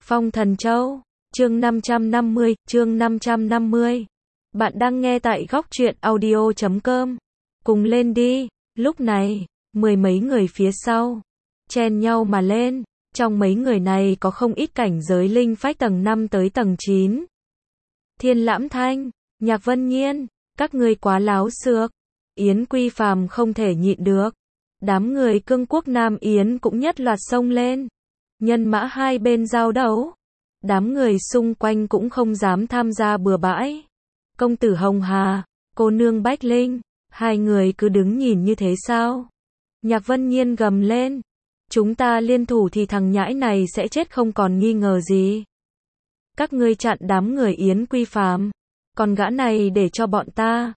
Phong Thần Châu, chương 550. Bạn đang nghe tại góc truyện audio.com. Cùng lên đi. Lúc này, mười mấy người phía sau chen nhau mà lên. Trong mấy người này có không ít cảnh giới linh phách tầng 5 tới tầng 9. Thiên Lãm Thanh, Nhạc Vân Nhiên, các ngươi quá láo xược. Yến Quy Phàm không thể nhịn được. Đám người Cương Quốc Nam Yến cũng nhất loạt xông lên. Nhân mã hai bên giao đấu. Đám người xung quanh cũng không dám tham gia bừa bãi. Công tử Hồng Hà, cô nương Bách Linh, hai người cứ đứng nhìn như thế sao? Nhạc Vân Nhiên gầm lên. Chúng ta liên thủ thì thằng nhãi này sẽ chết không còn nghi ngờ gì. Các ngươi chặn đám người Yến Quy Phàm, còn gã này để cho bọn ta.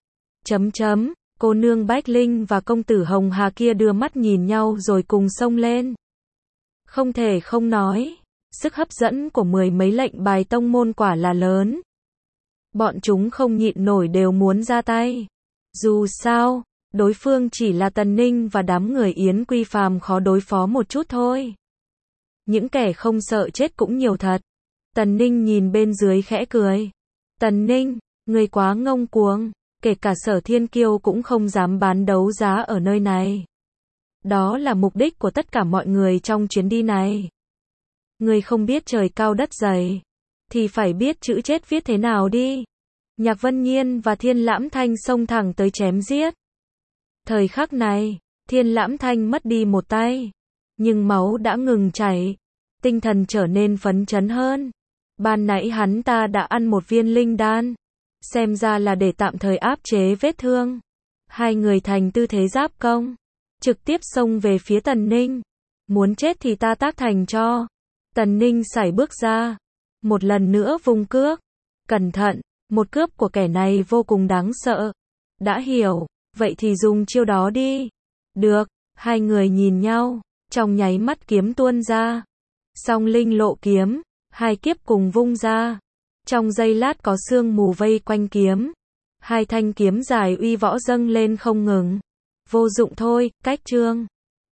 Cô nương Bách Linh và công tử Hồng Hà kia đưa mắt nhìn nhau rồi cùng xông lên. Không thể không nói, sức hấp dẫn của mười mấy lệnh bài tông môn quả là lớn. Bọn chúng không nhịn nổi đều muốn ra tay. Dù sao, đối phương chỉ là Tần Ninh và đám người Yến Quy Phàm khó đối phó một chút thôi. Những kẻ không sợ chết cũng nhiều thật. Tần Ninh nhìn bên dưới khẽ cười. Tần Ninh, người quá ngông cuồng, kể cả Sở Thiên Kiêu cũng không dám bán đấu giá ở nơi này. Đó là mục đích của tất cả mọi người trong chuyến đi này. Người không biết trời cao đất dày, thì phải biết chữ chết viết thế nào đi. Nhạc Vân Nhiên và Thiên Lãm Thanh xông thẳng tới chém giết. Thời khắc này, Thiên Lãm Thanh mất đi một tay, nhưng máu đã ngừng chảy, tinh thần trở nên phấn chấn hơn. Ban nãy hắn ta đã ăn một viên linh đan, xem ra là để tạm thời áp chế vết thương. Hai người thành tư thế giáp công, trực tiếp xông về phía Tần Ninh. Muốn chết thì ta tác thành cho. Tần Ninh sải bước ra, một lần nữa vung cước. Cẩn thận, một cước của kẻ này vô cùng đáng sợ. Đã hiểu, vậy thì dùng chiêu đó đi. Được, hai người nhìn nhau, trong nháy mắt kiếm tuôn ra. Song linh lộ kiếm, hai kiếp cùng vung ra. Trong giây lát có sương mù vây quanh kiếm. Hai thanh kiếm dài uy võ dâng lên không ngừng. Vô dụng thôi, cách chương.